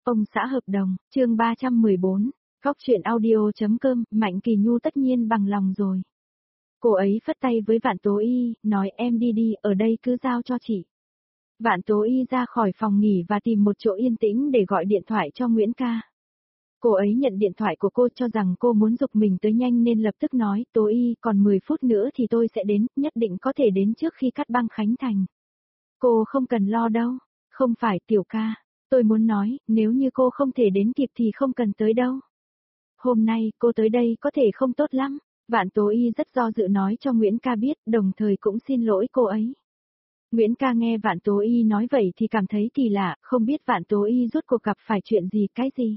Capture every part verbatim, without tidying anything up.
Ông xã hợp đồng, chương ba trăm mười bốn, Góc truyện audio.com, Mạnh Kỳ Nhu tất nhiên bằng lòng rồi. Cô ấy phất tay với Vạn Tố Y, nói em đi đi, ở đây cứ giao cho chị. Vạn Tố Y ra khỏi phòng nghỉ và tìm một chỗ yên tĩnh để gọi điện thoại cho Nguyễn Ca. Cô ấy nhận điện thoại của cô cho rằng cô muốn giục mình tới nhanh nên lập tức nói, Tố Y, còn mười phút nữa thì tôi sẽ đến, nhất định có thể đến trước khi cắt băng Khánh Thành. Cô không cần lo đâu, không phải Tiểu Ca. Tôi muốn nói, nếu như cô không thể đến kịp thì không cần tới đâu. Hôm nay, cô tới đây có thể không tốt lắm. Vạn Tố Y rất do dự nói cho Nguyễn Ca biết, đồng thời cũng xin lỗi cô ấy. Nguyễn Ca nghe Vạn Tố Y nói vậy thì cảm thấy kỳ lạ, không biết Vạn Tố Y rốt cuộc gặp phải chuyện gì, cái gì.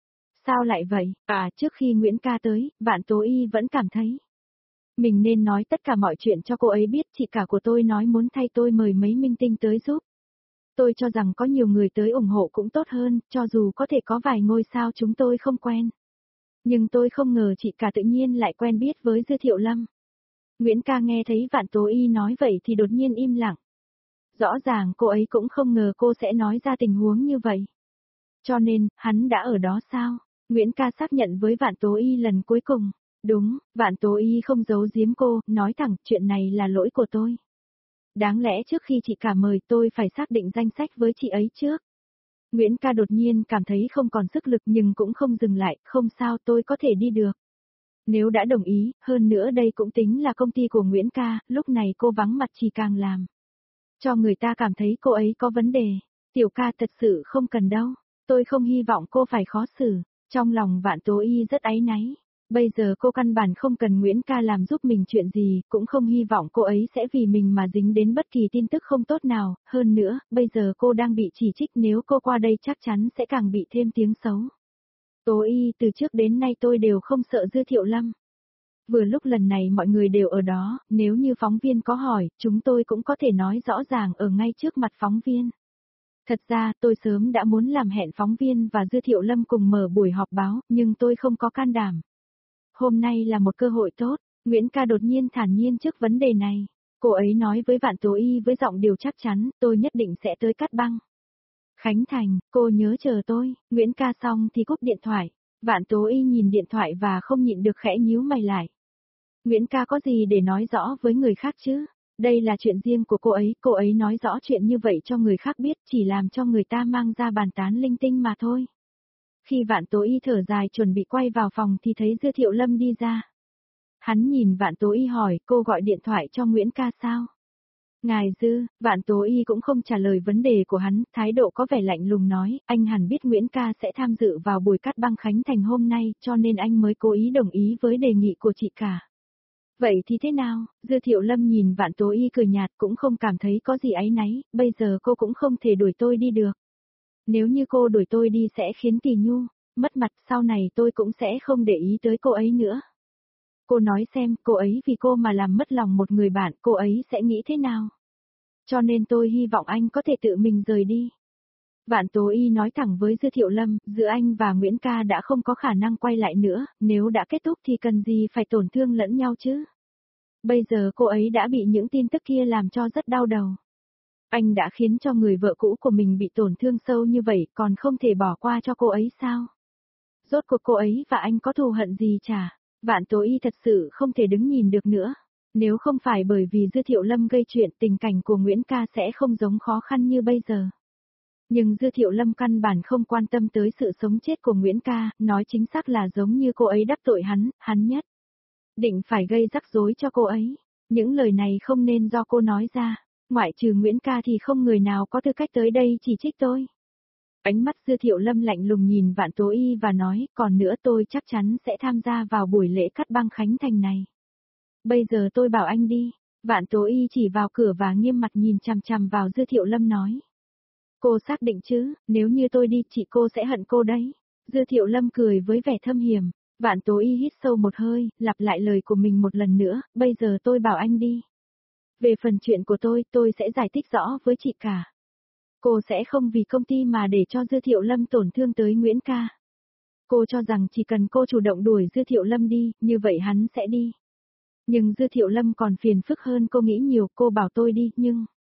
Sao lại vậy? À, trước khi Nguyễn Ca tới, Vạn Tố Y vẫn cảm thấy mình nên nói tất cả mọi chuyện cho cô ấy biết, chị cả của tôi nói muốn thay tôi mời mấy minh tinh tới giúp. Tôi cho rằng có nhiều người tới ủng hộ cũng tốt hơn, cho dù có thể có vài ngôi sao chúng tôi không quen. Nhưng tôi không ngờ chị cả tự nhiên lại quen biết với Dư Thiệu Lâm. Nguyễn Ca nghe thấy Vạn Tố Y nói vậy thì đột nhiên im lặng. Rõ ràng cô ấy cũng không ngờ cô sẽ nói ra tình huống như vậy. Cho nên, hắn đã ở đó sao? Nguyễn Ca xác nhận với Vạn Tố Y lần cuối cùng. Đúng, Vạn Tố Y không giấu giếm cô, nói thẳng chuyện này là lỗi của tôi. Đáng lẽ trước khi chị cả mời tôi phải xác định danh sách với chị ấy trước. Nguyễn Ca đột nhiên cảm thấy không còn sức lực nhưng cũng không dừng lại, không sao tôi có thể đi được. Nếu đã đồng ý, hơn nữa đây cũng tính là công ty của Nguyễn Ca, lúc này cô vắng mặt chỉ càng làm cho người ta cảm thấy cô ấy có vấn đề. Tiểu Ca thật sự không cần đâu, tôi không hy vọng cô phải khó xử. Trong lòng Vạn Tố Y rất áy náy. Bây giờ cô căn bản không cần Nguyễn Ca làm giúp mình chuyện gì, cũng không hy vọng cô ấy sẽ vì mình mà dính đến bất kỳ tin tức không tốt nào, hơn nữa, bây giờ cô đang bị chỉ trích, nếu cô qua đây chắc chắn sẽ càng bị thêm tiếng xấu. Tố Y, từ trước đến nay tôi đều không sợ Dư Thiệu Lâm. Vừa lúc lần này mọi người đều ở đó, nếu như phóng viên có hỏi, chúng tôi cũng có thể nói rõ ràng ở ngay trước mặt phóng viên. Thật ra, tôi sớm đã muốn làm hẹn phóng viên và Dư Thiệu Lâm cùng mở buổi họp báo, nhưng tôi không có can đảm. Hôm nay là một cơ hội tốt, Nguyễn Ca đột nhiên thản nhiên trước vấn đề này. Cô ấy nói với Vạn Tố Y với giọng điều chắc chắn, tôi nhất định sẽ tới cắt băng Khánh Thành, cô nhớ chờ tôi. Nguyễn Ca xong thì cúp điện thoại. Vạn Tố Y nhìn điện thoại và không nhịn được khẽ nhíu mày lại. Nguyễn Ca có gì để nói rõ với người khác chứ? Đây là chuyện riêng của cô ấy, cô ấy nói rõ chuyện như vậy cho người khác biết chỉ làm cho người ta mang ra bàn tán linh tinh mà thôi. Khi Vạn Tố Y thở dài chuẩn bị quay vào phòng thì thấy Dư Thiệu Lâm đi ra. Hắn nhìn Vạn Tố Y hỏi, cô gọi điện thoại cho Nguyễn Ca sao? Ngài Dư, Vạn Tố Y cũng không trả lời vấn đề của hắn, thái độ có vẻ lạnh lùng nói, anh hẳn biết Nguyễn Ca sẽ tham dự vào buổi cắt băng Khánh Thành hôm nay, cho nên anh mới cố ý đồng ý với đề nghị của chị cả. Vậy thì thế nào? Dư Thiệu Lâm nhìn Vạn Tố Y cười nhạt cũng không cảm thấy có gì áy náy, bây giờ cô cũng không thể đuổi tôi đi được. Nếu như cô đuổi tôi đi sẽ khiến Kỳ Nhu mất mặt, sau này tôi cũng sẽ không để ý tới cô ấy nữa. Cô nói xem, cô ấy vì cô mà làm mất lòng một người bạn, cô ấy sẽ nghĩ thế nào? Cho nên tôi hy vọng anh có thể tự mình rời đi. Vạn Tố Y nói thẳng với Dư Thiệu Lâm, giữa anh và Nguyễn Ca đã không có khả năng quay lại nữa, nếu đã kết thúc thì cần gì phải tổn thương lẫn nhau chứ? Bây giờ cô ấy đã bị những tin tức kia làm cho rất đau đầu. Anh đã khiến cho người vợ cũ của mình bị tổn thương sâu như vậy, còn không thể bỏ qua cho cô ấy sao? Rốt cuộc cô ấy và anh có thù hận gì chả? Vạn Tố Y thật sự không thể đứng nhìn được nữa. Nếu không phải bởi vì Dư Thiệu Lâm gây chuyện, tình cảnh của Nguyễn Ca sẽ không giống khó khăn như bây giờ. Nhưng Dư Thiệu Lâm căn bản không quan tâm tới sự sống chết của Nguyễn Ca, nói chính xác là giống như cô ấy đắc tội hắn, hắn nhất định phải gây rắc rối cho cô ấy. Những lời này không nên do cô nói ra. Ngoại trừ Nguyễn Ca thì không người nào có tư cách tới đây chỉ trích tôi. Ánh mắt Dư Thiệu Lâm lạnh lùng nhìn Vạn Tố Y và nói, còn nữa tôi chắc chắn sẽ tham gia vào buổi lễ cắt băng Khánh Thành này. Bây giờ tôi bảo anh đi. Vạn Tố Y chỉ vào cửa và nghiêm mặt nhìn chằm chằm vào Dư Thiệu Lâm nói. Cô xác định chứ, nếu như tôi đi chị cô sẽ hận cô đấy. Dư Thiệu Lâm cười với vẻ thâm hiểm. Vạn Tố Y hít sâu một hơi, lặp lại lời của mình một lần nữa, bây giờ tôi bảo anh đi. Về phần chuyện của tôi, tôi sẽ giải thích rõ với chị cả. Cô sẽ không vì công ty mà để cho Dư Thiệu Lâm tổn thương tới Nguyễn Ca. Cô cho rằng chỉ cần cô chủ động đuổi Dư Thiệu Lâm đi, như vậy hắn sẽ đi. Nhưng Dư Thiệu Lâm còn phiền phức hơn cô nghĩ nhiều, cô bảo tôi đi, nhưng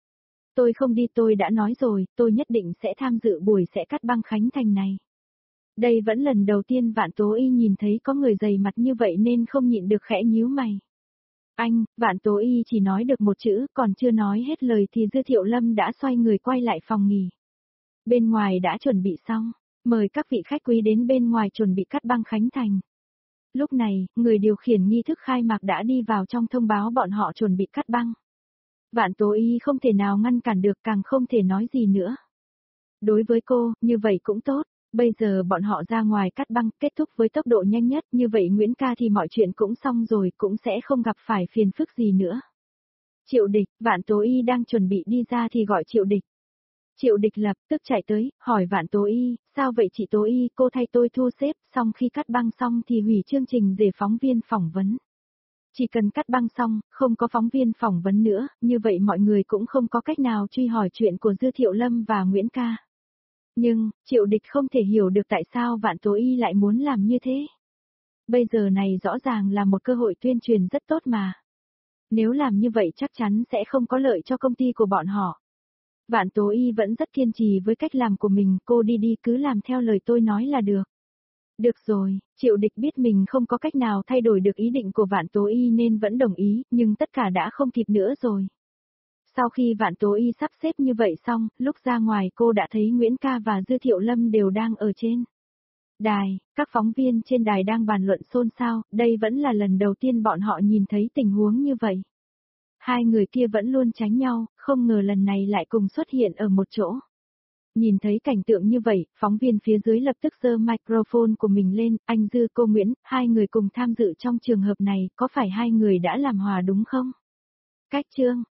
Tôi không đi, tôi đã nói rồi, tôi nhất định sẽ tham dự buổi sẽ cắt băng khánh thành này. Đây vẫn lần đầu tiên Vạn Tố Y nhìn thấy có người dày mặt như vậy nên không nhịn được khẽ nhíu mày. Anh, Vạn Tố Y chỉ nói được một chữ, còn chưa nói hết lời thì Dư Thiệu Lâm đã xoay người quay lại phòng nghỉ. Bên ngoài đã chuẩn bị xong, mời các vị khách quý đến bên ngoài chuẩn bị cắt băng khánh thành. Lúc này, người điều khiển nghi thức khai mạc đã đi vào trong thông báo bọn họ chuẩn bị cắt băng. Vạn Tố Y không thể nào ngăn cản được, càng không thể nói gì nữa. Đối với cô, như vậy cũng tốt. Bây giờ bọn họ ra ngoài cắt băng, kết thúc với tốc độ nhanh nhất, như vậy Nguyễn ca thì mọi chuyện cũng xong rồi, cũng sẽ không gặp phải phiền phức gì nữa. Triệu Địch, Vạn Tố Y đang chuẩn bị đi ra thì gọi Triệu Địch. Triệu Địch lập tức chạy tới, hỏi Vạn Tố Y, sao vậy chị Tố Y, cô thay tôi thu xếp, xong khi cắt băng xong thì hủy chương trình để phóng viên phỏng vấn. Chỉ cần cắt băng xong, không có phóng viên phỏng vấn nữa, như vậy mọi người cũng không có cách nào truy hỏi chuyện của Dư Thiệu Lâm và Nguyễn ca. Nhưng, Triệu Địch không thể hiểu được tại sao Vạn Tố Y lại muốn làm như thế. Bây giờ này rõ ràng là một cơ hội tuyên truyền rất tốt mà. Nếu làm như vậy chắc chắn sẽ không có lợi cho công ty của bọn họ. Vạn Tố Y vẫn rất kiên trì với cách làm của mình, cô đi đi cứ làm theo lời tôi nói là được. Được rồi, Triệu Địch biết mình không có cách nào thay đổi được ý định của Vạn Tố Y nên vẫn đồng ý, nhưng tất cả đã không kịp nữa rồi. Sau khi Vạn Tố Y sắp xếp như vậy xong, lúc ra ngoài cô đã thấy Nguyễn ca và Dư Thiệu Lâm đều đang ở trên đài, các phóng viên trên đài đang bàn luận xôn xao, đây vẫn là lần đầu tiên bọn họ nhìn thấy tình huống như vậy. Hai người kia vẫn luôn tránh nhau, không ngờ lần này lại cùng xuất hiện ở một chỗ. Nhìn thấy cảnh tượng như vậy, phóng viên phía dưới lập tức giơ microphone của mình lên, anh Dư cô Nguyễn, hai người cùng tham dự trong trường hợp này, có phải hai người đã làm hòa đúng không? Cách chương